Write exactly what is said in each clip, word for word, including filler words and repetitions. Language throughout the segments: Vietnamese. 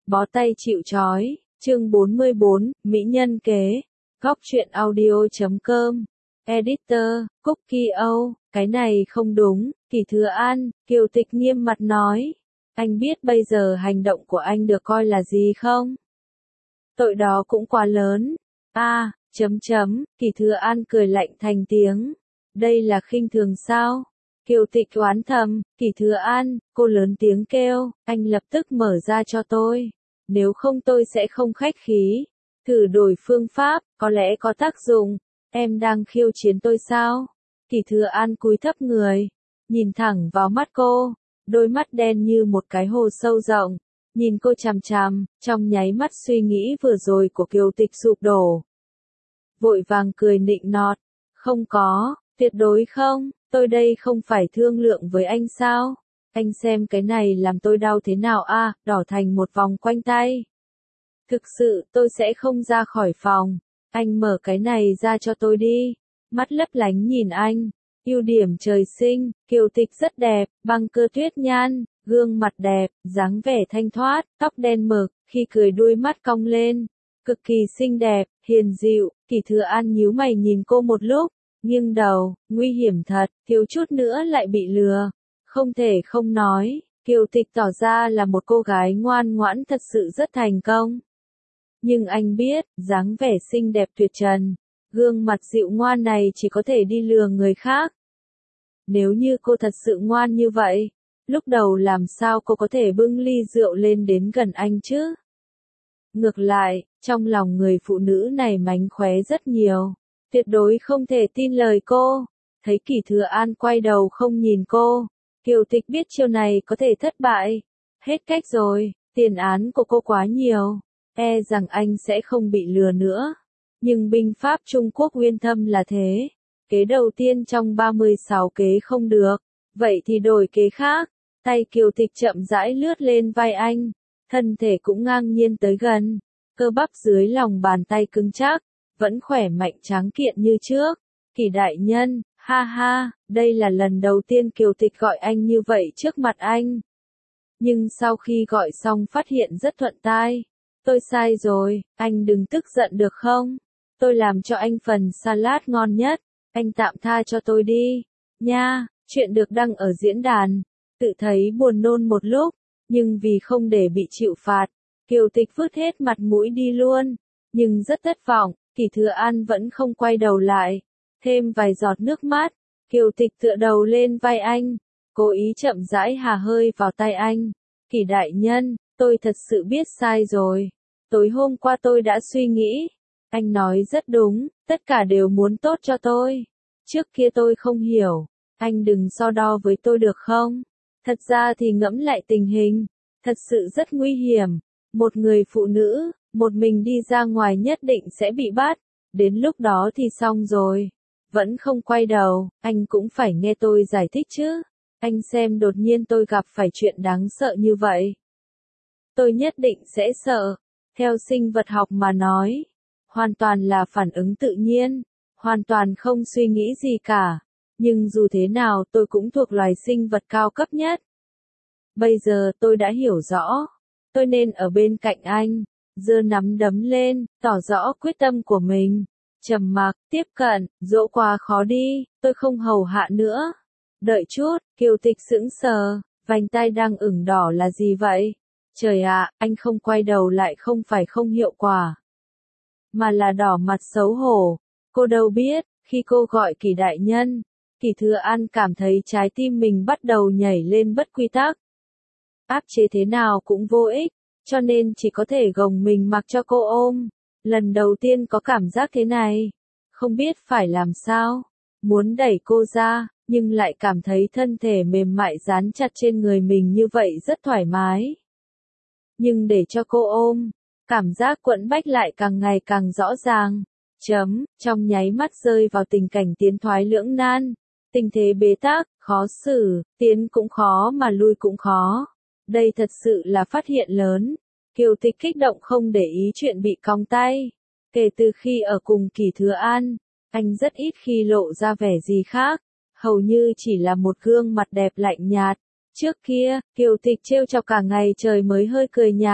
Bó tay chịu trói, chương bốn mươi bốn, Mỹ nhân kế, góc truyện audio.com, editor, Cookie Âu, cái này không đúng, Kỷ Thừa An, Kiều Tịch nghiêm mặt nói. Anh biết bây giờ hành động của anh được coi là gì không? Tội đó cũng quá lớn. A, chấm chấm, Kỷ Thừa An cười lạnh thành tiếng. Đây là khinh thường sao? Kiều Tịch oán thầm, Kỷ Thừa An, cô lớn tiếng kêu, anh lập tức mở ra cho tôi. Nếu không tôi sẽ không khách khí. Thử đổi phương pháp, có lẽ có tác dụng. Em đang khiêu chiến tôi sao? Kỷ Thừa An cúi thấp người, nhìn thẳng vào mắt cô, đôi mắt đen như một cái hồ sâu rộng, nhìn cô chằm chằm, trong nháy mắt suy nghĩ vừa rồi của Kiều Tịch sụp đổ. Vội vàng cười nịnh nọt, không có, tuyệt đối không, tôi đây không phải thương lượng với anh sao? Anh xem cái này làm tôi đau thế nào a, à, đỏ thành một vòng quanh tay. Thực sự tôi sẽ không ra khỏi phòng, anh mở cái này ra cho tôi đi. Mắt lấp lánh nhìn anh, ưu điểm trời sinh, Kiều Tịch rất đẹp, băng cơ tuyết nhan, gương mặt đẹp, dáng vẻ thanh thoát, tóc đen mực, khi cười đuôi mắt cong lên, cực kỳ xinh đẹp, hiền dịu. Kỷ Thừa An nhíu mày nhìn cô một lúc, nghiêng đầu, nguy hiểm thật, thiếu chút nữa lại bị lừa. Không thể không nói, Kiều Tịch tỏ ra là một cô gái ngoan ngoãn thật sự rất thành công. Nhưng anh biết, dáng vẻ xinh đẹp tuyệt trần, gương mặt dịu ngoan này chỉ có thể đi lừa người khác. Nếu như cô thật sự ngoan như vậy, lúc đầu làm sao cô có thể bưng ly rượu lên đến gần anh chứ? Ngược lại, trong lòng người phụ nữ này mánh khóe rất nhiều, tuyệt đối không thể tin lời cô. Thấy Kỷ Thừa An quay đầu không nhìn cô, Kiều Tịch biết chiêu này có thể thất bại. Hết cách rồi, tiền án của cô quá nhiều, e rằng anh sẽ không bị lừa nữa. Nhưng binh pháp Trung Quốc uyên thâm là thế. Kế đầu tiên trong ba mươi sáu kế không được, vậy thì đổi kế khác. Tay Kiều Tịch chậm rãi lướt lên vai anh, thân thể cũng ngang nhiên tới gần. Cơ bắp dưới lòng bàn tay cứng chắc, vẫn khỏe mạnh tráng kiện như trước. Kỷ đại nhân, ha ha, đây là lần đầu tiên Kiều Tịch gọi anh như vậy trước mặt anh. Nhưng sau khi gọi xong phát hiện rất thuận tai. Tôi sai rồi, anh đừng tức giận được không? Tôi làm cho anh phần salad ngon nhất, anh tạm tha cho tôi đi, nha. Chuyện được đăng ở diễn đàn, tự thấy buồn nôn một lúc, nhưng vì không để bị chịu phạt, Kiều Tịch vứt hết mặt mũi đi luôn, nhưng rất thất vọng, Kỷ Thừa An vẫn không quay đầu lại, thêm vài giọt nước mắt, Kiều Tịch tựa đầu lên vai anh, cố ý chậm rãi hà hơi vào tay anh. Kỷ đại nhân, tôi thật sự biết sai rồi, tối hôm qua tôi đã suy nghĩ. Anh nói rất đúng, tất cả đều muốn tốt cho tôi. Trước kia tôi không hiểu, anh đừng so đo với tôi được không? Thật ra thì ngẫm lại tình hình, thật sự rất nguy hiểm. Một người phụ nữ, một mình đi ra ngoài nhất định sẽ bị bắt, đến lúc đó thì xong rồi. Vẫn không quay đầu, anh cũng phải nghe tôi giải thích chứ. Anh xem đột nhiên tôi gặp phải chuyện đáng sợ như vậy. Tôi nhất định sẽ sợ. Theo sinh vật học mà nói, hoàn toàn là phản ứng tự nhiên, hoàn toàn không suy nghĩ gì cả. Nhưng dù thế nào tôi cũng thuộc loài sinh vật cao cấp nhất. Bây giờ tôi đã hiểu rõ, tôi nên ở bên cạnh anh, giơ nắm đấm lên, tỏ rõ quyết tâm của mình. Trầm mặc, tiếp cận, dỗ quá khó đi, tôi không hầu hạ nữa. Đợi chút, Kiều Tịch sững sờ, vành tai đang ửng đỏ là gì vậy? Trời ạ, anh không quay đầu lại không phải không hiệu quả, mà là đỏ mặt xấu hổ. Cô đâu biết, khi cô gọi Kỷ đại nhân, Kỷ Thừa An cảm thấy trái tim mình bắt đầu nhảy lên bất quy tắc. Áp chế thế nào cũng vô ích, cho nên chỉ có thể gồng mình mặc cho cô ôm. Lần đầu tiên có cảm giác thế này, không biết phải làm sao, muốn đẩy cô ra, nhưng lại cảm thấy thân thể mềm mại dán chặt trên người mình như vậy rất thoải mái. Nhưng để cho cô ôm, cảm giác quẫn bách lại càng ngày càng rõ ràng. Chấm, trong nháy mắt rơi vào tình cảnh tiến thoái lưỡng nan, tình thế bế tắc, khó xử, tiến cũng khó mà lui cũng khó. Đây thật sự là phát hiện lớn. Kiều Tịch kích động không để ý chuyện bị cong tay. Kể từ khi ở cùng Kỷ Thừa An, anh rất ít khi lộ ra vẻ gì khác, hầu như chỉ là một gương mặt đẹp lạnh nhạt. Trước kia, Kiều Tịch trêu chọc cả ngày trời mới hơi cười nhạt,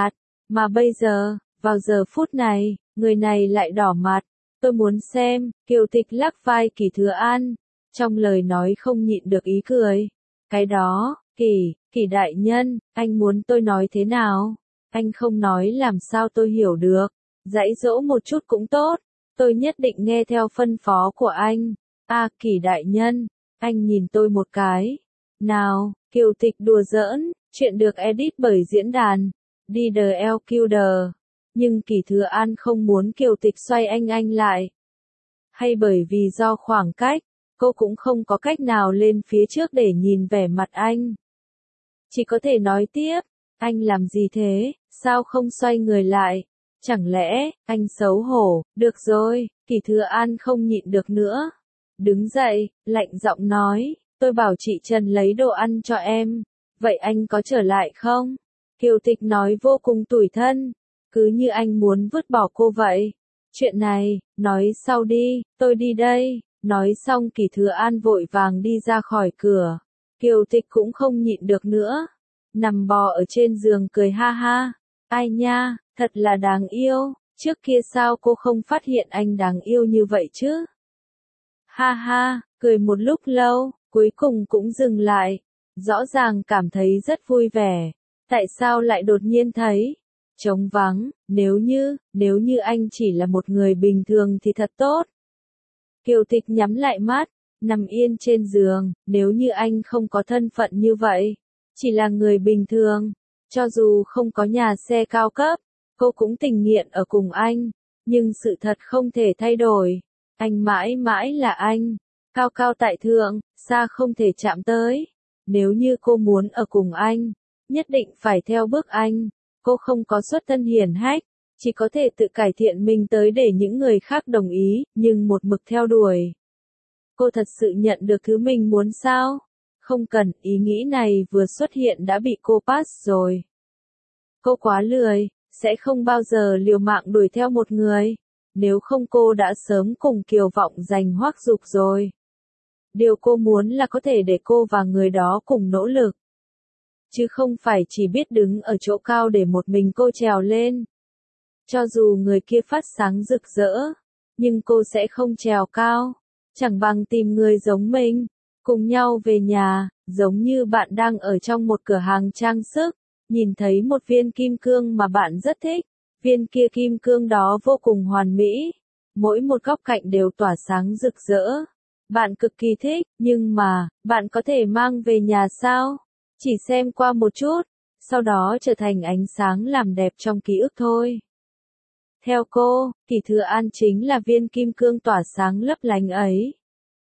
Mà bây giờ, vào giờ phút này, người này lại đỏ mặt. Tôi muốn xem, Kiều Tịch lắc vai Kỷ Thừa An, trong lời nói không nhịn được ý cười. Cái đó, Kỷ, Kỷ đại nhân, anh muốn tôi nói thế nào? Anh không nói làm sao tôi hiểu được. Dạy dỗ một chút cũng tốt, tôi nhất định nghe theo phân phó của anh. À, Kỷ đại nhân, anh nhìn tôi một cái. Nào, Kiều Tịch đùa giỡn, chuyện được edit bởi diễn đàn. đê đê lờ quy đê. Nhưng Kỷ Thừa An không muốn Kiều Tịch xoay anh anh lại. Hay bởi vì do khoảng cách, cô cũng không có cách nào lên phía trước để nhìn vẻ mặt anh. Chỉ có thể nói tiếp, anh làm gì thế, sao không xoay người lại? Chẳng lẽ, anh xấu hổ, được rồi, Kỷ Thừa An không nhịn được nữa. Đứng dậy, lạnh giọng nói, tôi bảo chị Trần lấy đồ ăn cho em, vậy anh có trở lại không? Kiều Tịch nói vô cùng tủi thân, cứ như anh muốn vứt bỏ cô vậy. Chuyện này, nói sau đi, tôi đi đây. Nói xong Kỷ Thừa An vội vàng đi ra khỏi cửa. Kiều Tịch cũng không nhịn được nữa. Nằm bò ở trên giường cười ha ha. Ai nha, thật là đáng yêu. Trước kia sao cô không phát hiện anh đáng yêu như vậy chứ? Ha ha, cười một lúc lâu, cuối cùng cũng dừng lại. Rõ ràng cảm thấy rất vui vẻ. Tại sao lại đột nhiên thấy trống vắng, nếu như, nếu như anh chỉ là một người bình thường thì thật tốt. Kiều Tịch nhắm lại mắt, nằm yên trên giường, nếu như anh không có thân phận như vậy, chỉ là người bình thường, cho dù không có nhà xe cao cấp, cô cũng tình nguyện ở cùng anh, nhưng sự thật không thể thay đổi, anh mãi mãi là anh, cao cao tại thượng, xa không thể chạm tới, nếu như cô muốn ở cùng anh, nhất định phải theo bước anh, cô không có xuất thân hiển hách. Chỉ có thể tự cải thiện mình tới để những người khác đồng ý, nhưng một mực theo đuổi. Cô thật sự nhận được thứ mình muốn sao? Không cần, ý nghĩ này vừa xuất hiện đã bị cô pass rồi. Cô quá lười, sẽ không bao giờ liều mạng đuổi theo một người. Nếu không cô đã sớm cùng Kiều Vọng giành Hoắc Dục rồi. Điều cô muốn là có thể để cô và người đó cùng nỗ lực. Chứ không phải chỉ biết đứng ở chỗ cao để một mình cô trèo lên. Cho dù người kia phát sáng rực rỡ, nhưng cô sẽ không trèo cao, chẳng bằng tìm người giống mình, cùng nhau về nhà, giống như bạn đang ở trong một cửa hàng trang sức, nhìn thấy một viên kim cương mà bạn rất thích, viên kia kim cương đó vô cùng hoàn mỹ, mỗi một góc cạnh đều tỏa sáng rực rỡ. Bạn cực kỳ thích, nhưng mà, bạn có thể mang về nhà sao? Chỉ xem qua một chút, sau đó trở thành ánh sáng làm đẹp trong ký ức thôi. Theo cô, Kỷ Thừa An chính là viên kim cương tỏa sáng lấp lánh ấy.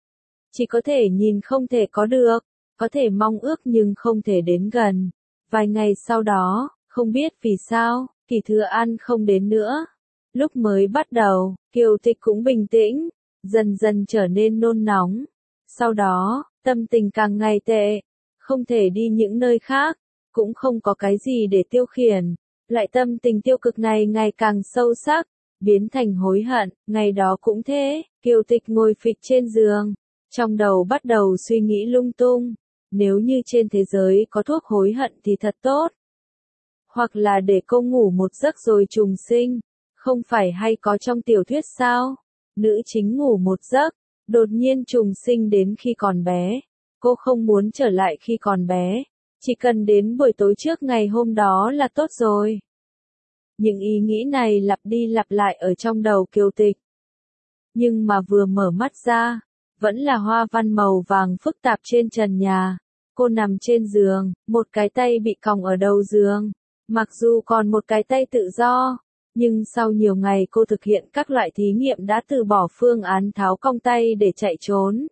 Chỉ có thể nhìn không thể có được, có thể mong ước nhưng không thể đến gần. Vài ngày sau đó, không biết vì sao, Kỷ Thừa An không đến nữa. Lúc mới bắt đầu, Kiều Tịch cũng bình tĩnh, dần dần trở nên nôn nóng. Sau đó, tâm tình càng ngày tệ, không thể đi những nơi khác, cũng không có cái gì để tiêu khiển. Lại tâm tình tiêu cực này ngày càng sâu sắc, biến thành hối hận, ngày đó cũng thế, Kiều Tịch ngồi phịch trên giường, trong đầu bắt đầu suy nghĩ lung tung, nếu như trên thế giới có thuốc hối hận thì thật tốt. Hoặc là để cô ngủ một giấc rồi trùng sinh, không phải hay có trong tiểu thuyết sao? Nữ chính ngủ một giấc, đột nhiên trùng sinh đến khi còn bé, cô không muốn trở lại khi còn bé. Chỉ cần đến buổi tối trước ngày hôm đó là tốt rồi. Những ý nghĩ này lặp đi lặp lại ở trong đầu Kiều Tịch. Nhưng mà vừa mở mắt ra, vẫn là hoa văn màu vàng phức tạp trên trần nhà. Cô nằm trên giường, một cái tay bị còng ở đầu giường. Mặc dù còn một cái tay tự do, nhưng sau nhiều ngày cô thực hiện các loại thí nghiệm đã từ bỏ phương án tháo cong tay để chạy trốn.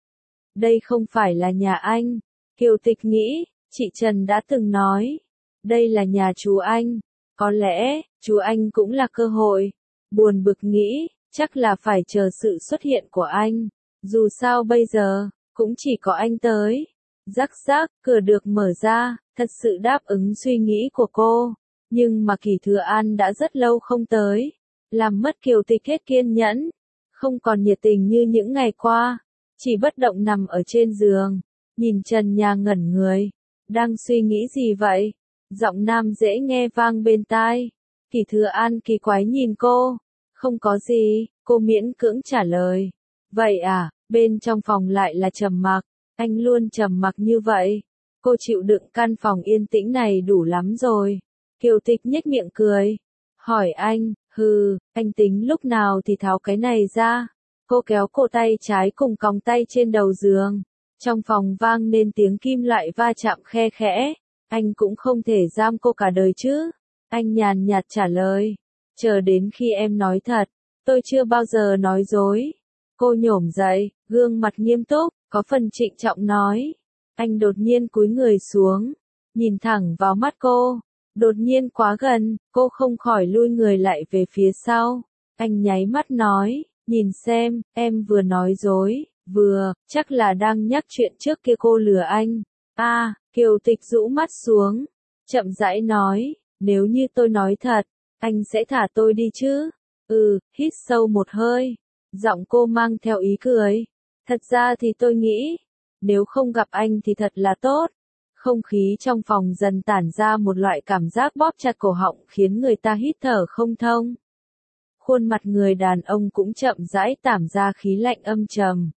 Đây không phải là nhà anh, Kiều Tịch nghĩ. Chị Trần đã từng nói, đây là nhà chú anh, có lẽ, chú anh cũng là cơ hội. Buồn bực nghĩ, chắc là phải chờ sự xuất hiện của anh, dù sao bây giờ, cũng chỉ có anh tới. Rắc rắc, cửa được mở ra, thật sự đáp ứng suy nghĩ của cô, nhưng mà Kỷ Thừa An đã rất lâu không tới, làm mất Kiều Tịch hết kiên nhẫn, không còn nhiệt tình như những ngày qua, chỉ bất động nằm ở trên giường, nhìn trần nhà ngẩn người. Đang suy nghĩ gì vậy? Giọng nam dễ nghe vang bên tai. Kỳ Thừa An kỳ quái nhìn cô. Không có gì, cô miễn cưỡng trả lời. Vậy à, bên trong phòng lại là trầm mặc, anh luôn trầm mặc như vậy. Cô chịu đựng căn phòng yên tĩnh này đủ lắm rồi. Kiều Tịch nhếch miệng cười. Hỏi anh, hừ, anh tính lúc nào thì tháo cái này ra. Cô kéo cổ tay trái cùng còng tay trên đầu giường. Trong phòng vang nên tiếng kim loại va chạm khe khẽ. Anh cũng không thể giam cô cả đời chứ. Anh nhàn nhạt trả lời. Chờ đến khi em nói thật. Tôi chưa bao giờ nói dối. Cô nhổm dậy, gương mặt nghiêm túc, có phần trịnh trọng nói. Anh đột nhiên cúi người xuống, nhìn thẳng vào mắt cô. Đột nhiên quá gần, cô không khỏi lui người lại về phía sau. Anh nháy mắt nói, nhìn xem, em vừa nói dối, vừa, chắc là đang nhắc chuyện trước kia cô lừa anh. A, à, Kiều Tịch rũ mắt xuống, chậm rãi nói, nếu như tôi nói thật, anh sẽ thả tôi đi chứ? Ừ, hít sâu một hơi, giọng cô mang theo ý cười. Thật ra thì tôi nghĩ, nếu không gặp anh thì thật là tốt. Không khí trong phòng dần tản ra một loại cảm giác bóp chặt cổ họng khiến người ta hít thở không thông. Khuôn mặt người đàn ông cũng chậm rãi tản ra khí lạnh âm trầm.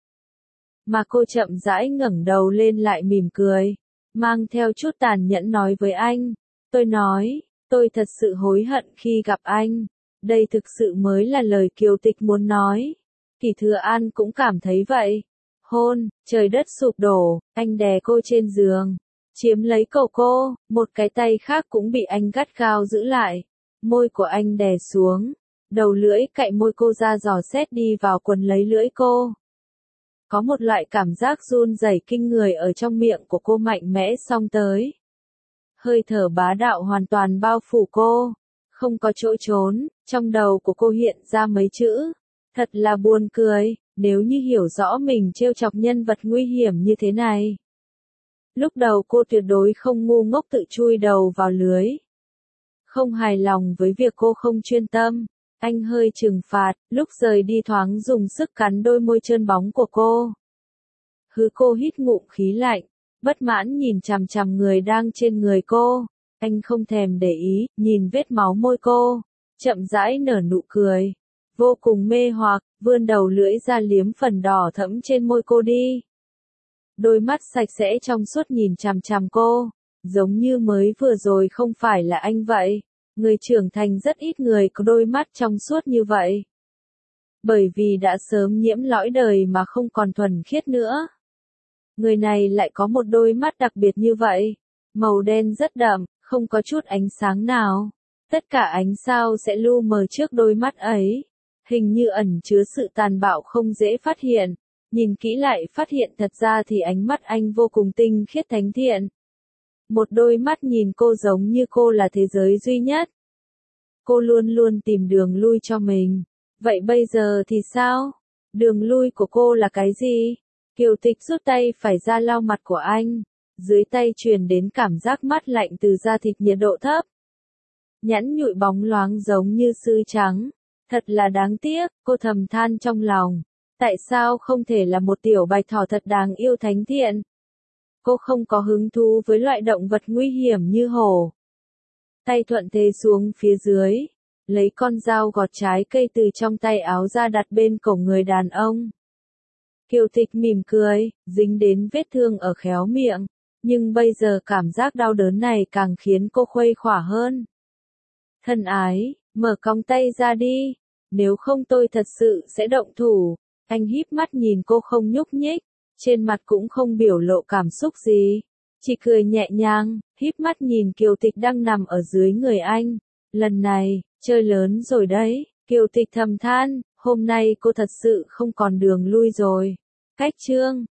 Mà cô chậm rãi ngẩng đầu lên lại mỉm cười, mang theo chút tàn nhẫn nói với anh. Tôi nói, tôi thật sự hối hận khi gặp anh. Đây thực sự mới là lời Kiều Tịch muốn nói. Kỳ Thừa An cũng cảm thấy vậy. Hôn, trời đất sụp đổ, anh đè cô trên giường. Chiếm lấy cổ cô, một cái tay khác cũng bị anh gắt gao giữ lại. Môi của anh đè xuống, đầu lưỡi cạy môi cô ra dò xét đi vào quần lấy lưỡi cô. Có một loại cảm giác run rẩy kinh người ở trong miệng của cô mạnh mẽ xông tới. Hơi thở bá đạo hoàn toàn bao phủ cô, không có chỗ trốn, trong đầu của cô hiện ra mấy chữ. Thật là buồn cười, nếu như hiểu rõ mình trêu chọc nhân vật nguy hiểm như thế này. Lúc đầu cô tuyệt đối không ngu ngốc tự chui đầu vào lưới. Không hài lòng với việc cô không chuyên tâm, anh hơi trừng phạt, lúc rời đi thoáng dùng sức cắn đôi môi trơn bóng của cô. Hứ cô hít ngụm khí lạnh, bất mãn nhìn chằm chằm người đang trên người cô. Anh không thèm để ý, nhìn vết máu môi cô, chậm rãi nở nụ cười. Vô cùng mê hoặc, vươn đầu lưỡi ra liếm phần đỏ thẫm trên môi cô đi. Đôi mắt sạch sẽ trong suốt nhìn chằm chằm cô, giống như mới vừa rồi không phải là anh vậy. Người trưởng thành rất ít người có đôi mắt trong suốt như vậy. Bởi vì đã sớm nhiễm lõi đời mà không còn thuần khiết nữa. Người này lại có một đôi mắt đặc biệt như vậy. Màu đen rất đậm, không có chút ánh sáng nào. Tất cả ánh sao sẽ lu mờ trước đôi mắt ấy. Hình như ẩn chứa sự tàn bạo không dễ phát hiện. Nhìn kỹ lại phát hiện thật ra thì ánh mắt anh vô cùng tinh khiết thánh thiện. Một đôi mắt nhìn cô giống như cô là thế giới duy nhất. Cô luôn luôn tìm đường lui cho mình. Vậy bây giờ thì sao? Đường lui của cô là cái gì? Kiều Tịch rút tay phải ra lau mặt của anh. Dưới tay truyền đến cảm giác mát lạnh từ da thịt nhiệt độ thấp. Nhẵn nhụi bóng loáng giống như sứ trắng. Thật là đáng tiếc, cô thầm than trong lòng. Tại sao không thể là một tiểu bạch thỏ thật đáng yêu thánh thiện? Cô không có hứng thú với loại động vật nguy hiểm như hổ. Tay thuận thế xuống phía dưới, lấy con dao gọt trái cây từ trong tay áo ra đặt bên cổ người đàn ông. Kiều Tịch mỉm cười, dính đến vết thương ở khéo miệng, nhưng bây giờ cảm giác đau đớn này càng khiến cô khuây khỏa hơn. Thân ái, mở cong tay ra đi, nếu không tôi thật sự sẽ động thủ. Anh híp mắt nhìn cô không nhúc nhích, trên mặt cũng không biểu lộ cảm xúc gì, chỉ cười nhẹ nhàng, híp mắt nhìn Kiều Tịch đang nằm ở dưới người anh. Lần này, chơi lớn rồi đấy, Kiều Tịch thầm than, hôm nay cô thật sự không còn đường lui rồi. Cách chương